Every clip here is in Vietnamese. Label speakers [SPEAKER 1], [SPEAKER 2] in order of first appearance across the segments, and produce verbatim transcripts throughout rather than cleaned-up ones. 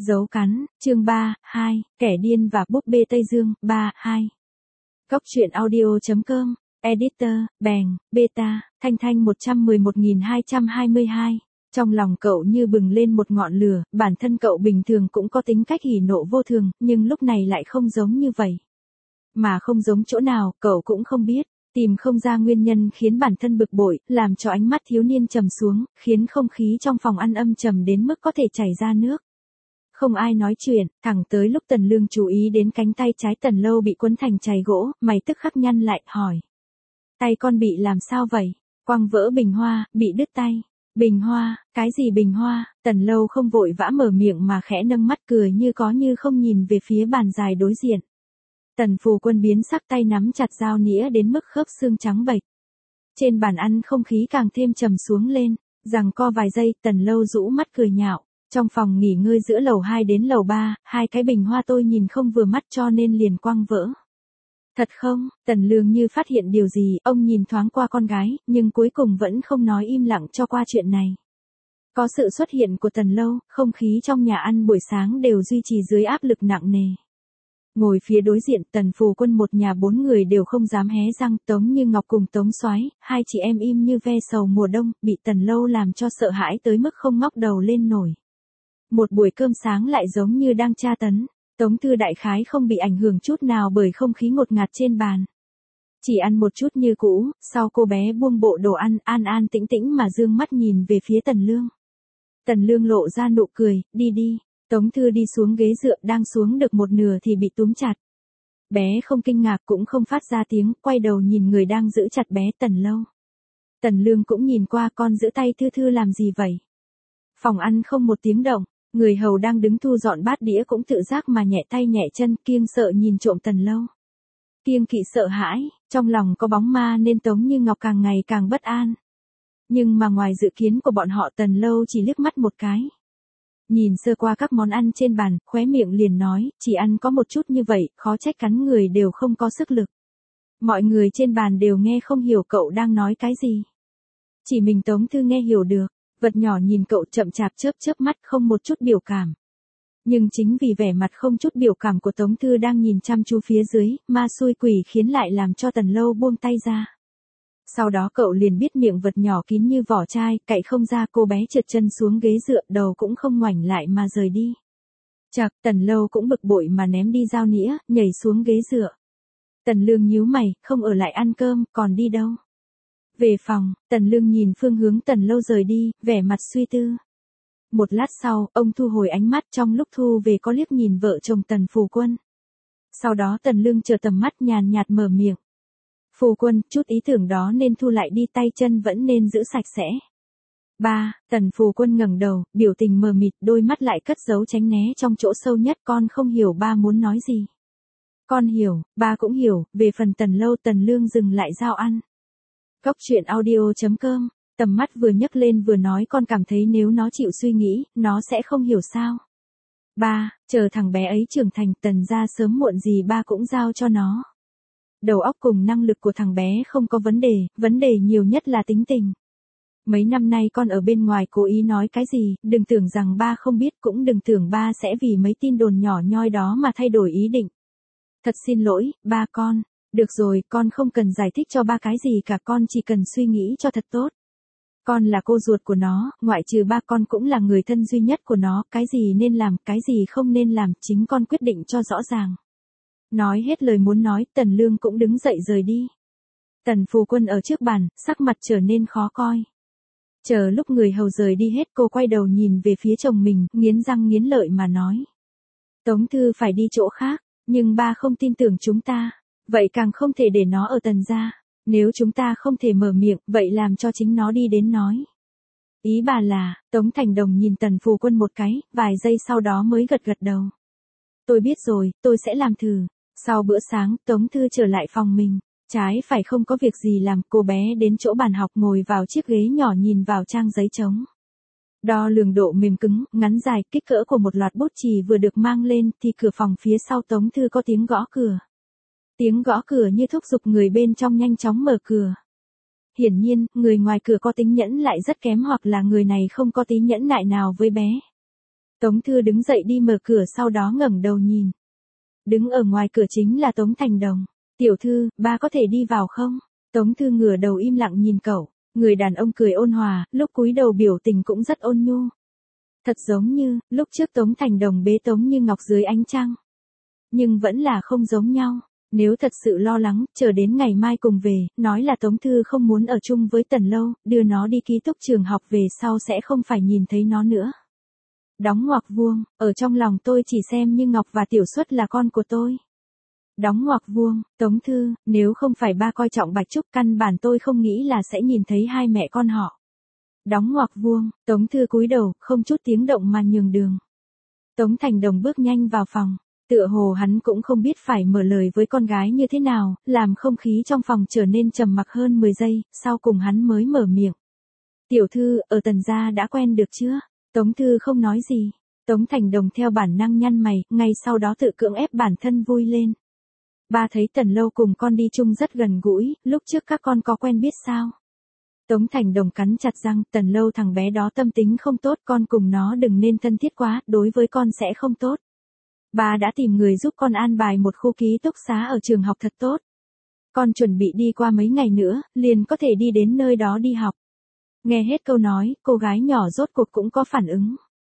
[SPEAKER 1] Dấu cắn, chương ba, hai, kẻ điên và búp bê Tây Dương, ba, hai. Góc truyện audio chấm com, Editor, Bèng, Beta, Thanh Thanh một trăm mười một nghìn hai trăm hai mươi hai. Trong lòng cậu như bừng lên một ngọn lửa, bản thân cậu bình thường cũng có tính cách hỉ nộ vô thường, nhưng lúc này lại không giống như vậy. Mà không giống chỗ nào, cậu cũng không biết. Tìm không ra nguyên nhân khiến bản thân bực bội, làm cho ánh mắt thiếu niên trầm xuống, khiến không khí trong phòng ăn âm trầm đến mức có thể chảy ra nước. Không ai nói chuyện, thẳng tới lúc Tần Lương chú ý đến cánh tay trái Tần Lâu bị quấn thành chày gỗ, mày tức khắc nhăn lại, hỏi. Tay con bị làm sao vậy? Quăng vỡ bình hoa, bị đứt tay. Bình hoa, cái gì bình hoa? Tần Lâu không vội vã mở miệng mà khẽ nâng mắt cười như có như không nhìn về phía bàn dài đối diện. Tần Phù Quân biến sắc, tay nắm chặt dao nĩa đến mức khớp xương trắng bệch. Trên bàn ăn không khí càng thêm trầm xuống lên, giằng co vài giây, Tần Lâu rũ mắt cười nhạo. Trong phòng nghỉ ngơi giữa lầu hai đến lầu ba, hai cái bình hoa tôi nhìn không vừa mắt cho nên liền quăng vỡ. Thật không? Tần Lương như phát hiện điều gì, ông nhìn thoáng qua con gái, nhưng cuối cùng vẫn không nói, im lặng cho qua chuyện này. Có sự xuất hiện của Tần Lâu, không khí trong nhà ăn buổi sáng đều duy trì dưới áp lực nặng nề. Ngồi phía đối diện, Tần Phù Quân một nhà bốn người đều không dám hé răng, Tống Như Ngọc cùng Tống Soái, hai chị em im như ve sầu mùa đông, bị Tần Lâu làm cho sợ hãi tới mức không ngóc đầu lên nổi. Một buổi cơm sáng lại giống như đang tra tấn, Tống Thư đại khái không bị ảnh hưởng chút nào bởi không khí ngột ngạt trên bàn. Chỉ ăn một chút như cũ, sau cô bé buông bộ đồ ăn, an an tĩnh tĩnh mà dương mắt nhìn về phía Tần Lương. Tần Lương lộ ra nụ cười, đi đi. Tống Thư đi xuống ghế dựa, đang xuống được một nửa thì bị túm chặt. Bé không kinh ngạc cũng không phát ra tiếng, quay đầu nhìn người đang giữ chặt bé, Tần Lâu. Tần Lương cũng nhìn qua, con giữ tay Thư Thư làm gì vậy? Phòng ăn không một tiếng động, người hầu đang đứng thu dọn bát đĩa cũng tự giác mà nhẹ tay nhẹ chân, kiêng sợ nhìn trộm Tần Lâu. Kiêng kỵ sợ hãi, trong lòng có bóng ma nên Tống Như Ngọc càng ngày càng bất an. Nhưng mà ngoài dự kiến của bọn họ, Tần Lâu chỉ liếc mắt một cái. Nhìn sơ qua các món ăn trên bàn, khóe miệng liền nói, chỉ ăn có một chút như vậy, khó trách cắn người đều không có sức lực. Mọi người trên bàn đều nghe không hiểu cậu đang nói cái gì. Chỉ mình Tống Thư nghe hiểu được, vật nhỏ nhìn cậu chậm chạp chớp chớp mắt, không một chút biểu cảm. Nhưng chính vì vẻ mặt không chút biểu cảm của Tống Thư đang nhìn chăm chú phía dưới, ma xui quỷ khiến lại làm cho Tần Lâu buông tay ra. Sau đó cậu liền biết miệng vật nhỏ kín như vỏ chai, cậy không ra, cô bé trượt chân xuống ghế dựa, đầu cũng không ngoảnh lại mà rời đi. Chạc, Tần Lâu cũng bực bội mà ném đi dao nĩa, nhảy xuống ghế dựa. Tần Lương nhíu mày, không ở lại ăn cơm, còn đi đâu? Về phòng, Tần Lương nhìn phương hướng Tần Lâu rời đi, vẻ mặt suy tư. Một lát sau, ông thu hồi ánh mắt, trong lúc thu về có liếc nhìn vợ chồng Tần Phù Quân. Sau đó Tần Lương chờ tầm mắt nhàn nhạt mở miệng. Phù Quân, chút ý tưởng đó nên thu lại đi, tay chân vẫn nên giữ sạch sẽ. Ba, Tần Phù Quân ngẩng đầu, biểu tình mờ mịt, đôi mắt lại cất giấu tránh né trong chỗ sâu nhất, con không hiểu ba muốn nói gì. Con hiểu, ba cũng hiểu, về phần Tần Lâu, Tần Lương dừng lại dao ăn. Góc truyện audio chấm com, tầm mắt vừa nhấc lên vừa nói, con cảm thấy nếu nó chịu suy nghĩ, nó sẽ không hiểu sao. Ba, chờ thằng bé ấy trưởng thành, Tần gia sớm muộn gì ba cũng giao cho nó. Đầu óc cùng năng lực của thằng bé không có vấn đề, vấn đề nhiều nhất là tính tình. Mấy năm nay con ở bên ngoài cố ý nói cái gì, đừng tưởng rằng ba không biết, cũng đừng tưởng ba sẽ vì mấy tin đồn nhỏ nhoi đó mà thay đổi ý định. Thật xin lỗi, ba con. Được rồi, con không cần giải thích cho ba cái gì cả, con chỉ cần suy nghĩ cho thật tốt. Con là cô ruột của nó, ngoại trừ ba con cũng là người thân duy nhất của nó, cái gì nên làm, cái gì không nên làm, chính con quyết định cho rõ ràng. Nói hết lời muốn nói, Tần Lương cũng đứng dậy rời đi. Tần Phù Quân ở trước bàn, sắc mặt trở nên khó coi. Chờ lúc người hầu rời đi hết, cô quay đầu nhìn về phía chồng mình, nghiến răng nghiến lợi mà nói. Tống Thư phải đi chỗ khác, nhưng ba không tin tưởng chúng ta, vậy càng không thể để nó ở Tần gia. Nếu chúng ta không thể mở miệng, vậy làm cho chính nó đi đến nói. Ý bà là, Tống Thành Đồng nhìn Tần Phù Quân một cái, vài giây sau đó mới gật gật đầu. Tôi biết rồi, tôi sẽ làm thử. Sau bữa sáng, Tống Thư trở lại phòng mình. Trái phải không có việc gì làm, cô bé đến chỗ bàn học ngồi vào chiếc ghế nhỏ nhìn vào trang giấy trống. Đo lường độ mềm cứng, ngắn dài, kích cỡ của một loạt bút chì vừa được mang lên thì cửa phòng phía sau Tống Thư có tiếng gõ cửa. Tiếng gõ cửa như thúc giục người bên trong nhanh chóng mở cửa. Hiển nhiên, người ngoài cửa có tính nhẫn lại rất kém, hoặc là người này không có tí nhẫn nại nào với bé. Tống Thư đứng dậy đi mở cửa sau đó ngẩng đầu nhìn. Đứng ở ngoài cửa chính là Tống Thành Đồng. Tiểu thư, ba có thể đi vào không? Tống Thư ngửa đầu im lặng nhìn cậu. Người đàn ông cười ôn hòa, lúc cúi đầu biểu tình cũng rất ôn nhu. Thật giống như, lúc trước Tống Thành Đồng bế Tống Như Ngọc dưới ánh trăng. Nhưng vẫn là không giống nhau. Nếu thật sự lo lắng, chờ đến ngày mai cùng về, nói là Tống Thư không muốn ở chung với Tần Lâu, đưa nó đi ký túc trường học về sau sẽ không phải nhìn thấy nó nữa. Đóng ngoặc vuông, ở trong lòng tôi chỉ xem Như Ngọc và Tiểu Xuất là con của tôi. Đóng ngoặc vuông, Tống Thư, nếu không phải ba coi trọng Bạch Trúc căn bản tôi không nghĩ là sẽ nhìn thấy hai mẹ con họ. Đóng ngoặc vuông, Tống Thư cúi đầu, không chút tiếng động mà nhường đường. Tống Thành Đồng bước nhanh vào phòng. Tựa hồ hắn cũng không biết phải mở lời với con gái như thế nào, làm không khí trong phòng trở nên trầm mặc hơn mười giây, sau cùng hắn mới mở miệng. Tiểu thư, ở Tần gia đã quen được chưa? Tống Thư không nói gì. Tống Thành Đồng theo bản năng nhăn mày, ngay sau đó tự cưỡng ép bản thân vui lên. Ba thấy Tần Lâu cùng con đi chung rất gần gũi, lúc trước các con có quen biết sao? Tống Thành Đồng cắn chặt răng, Tần Lâu thằng bé đó tâm tính không tốt, con cùng nó đừng nên thân thiết quá, đối với con sẽ không tốt. Ba đã tìm người giúp con an bài một khu ký túc xá ở trường học thật tốt. Con chuẩn bị đi qua mấy ngày nữa, liền có thể đi đến nơi đó đi học. Nghe hết câu nói, cô gái nhỏ rốt cuộc cũng có phản ứng.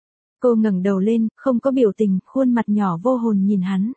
[SPEAKER 1] Cô ngẩng đầu lên, không có biểu tình, khuôn mặt nhỏ vô hồn nhìn hắn.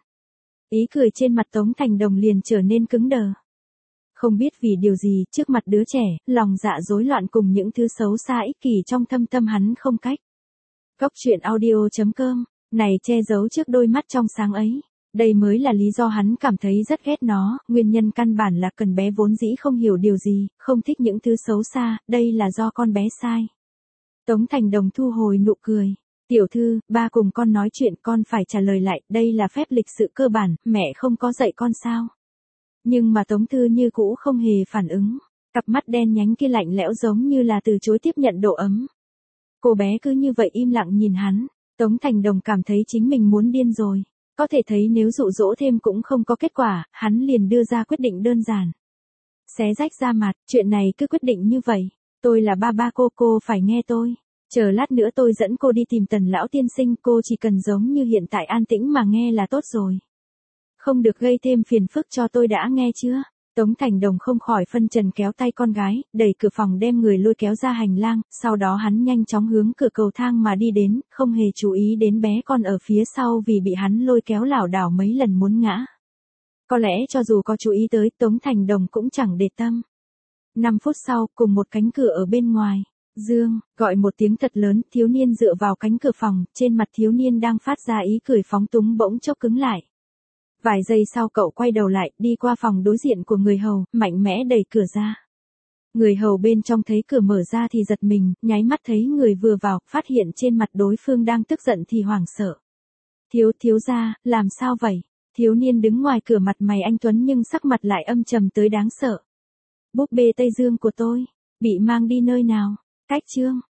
[SPEAKER 1] Ý cười trên mặt Tống Thành Đồng liền trở nên cứng đờ. Không biết vì điều gì, trước mặt đứa trẻ, lòng dạ rối loạn cùng những thứ xấu xa ích kỷ trong thâm tâm hắn không cách. Cốc truyện audio chấm com, này che giấu trước đôi mắt trong sáng ấy. Đây mới là lý do hắn cảm thấy rất ghét nó, nguyên nhân căn bản là cần bé vốn dĩ không hiểu điều gì, không thích những thứ xấu xa, đây là do con bé sai. Tống Thành Đồng thu hồi nụ cười. Tiểu thư, ba cùng con nói chuyện con phải trả lời lại, đây là phép lịch sự cơ bản, mẹ không có dạy con sao. Nhưng mà Tống Thư như cũ không hề phản ứng, cặp mắt đen nhánh kia lạnh lẽo giống như là từ chối tiếp nhận độ ấm. Cô bé cứ như vậy im lặng nhìn hắn, Tống Thành Đồng cảm thấy chính mình muốn điên rồi. Có thể thấy nếu dụ dỗ thêm cũng không có kết quả, hắn liền đưa ra quyết định đơn giản. Xé rách da mặt, chuyện này cứ quyết định như vậy. Tôi là ba ba cô, cô phải nghe tôi. Chờ lát nữa tôi dẫn cô đi tìm Tần lão tiên sinh, cô chỉ cần giống như hiện tại an tĩnh mà nghe là tốt rồi. Không được gây thêm phiền phức cho tôi đã nghe chưa? Tống Thành Đồng không khỏi phân trần kéo tay con gái, đẩy cửa phòng đem người lôi kéo ra hành lang, sau đó hắn nhanh chóng hướng cửa cầu thang mà đi đến, không hề chú ý đến bé con ở phía sau vì bị hắn lôi kéo lảo đảo mấy lần muốn ngã. Có lẽ cho dù có chú ý tới, Tống Thành Đồng cũng chẳng để tâm. năm phút sau, cùng một cánh cửa ở bên ngoài, Dương, gọi một tiếng thật lớn, thiếu niên dựa vào cánh cửa phòng, trên mặt thiếu niên đang phát ra ý cười phóng túng bỗng chốc cứng lại. Vài giây sau cậu quay đầu lại, đi qua phòng đối diện của người hầu, mạnh mẽ đẩy cửa ra. Người hầu bên trong thấy cửa mở ra thì giật mình, nháy mắt thấy người vừa vào, phát hiện trên mặt đối phương đang tức giận thì hoảng sợ. Thiếu, thiếu gia, làm sao vậy? Thiếu niên đứng ngoài cửa mặt mày anh tuấn nhưng sắc mặt lại âm trầm tới đáng sợ. Búp bê Tây Dương của tôi, bị mang đi nơi nào? Cách chương.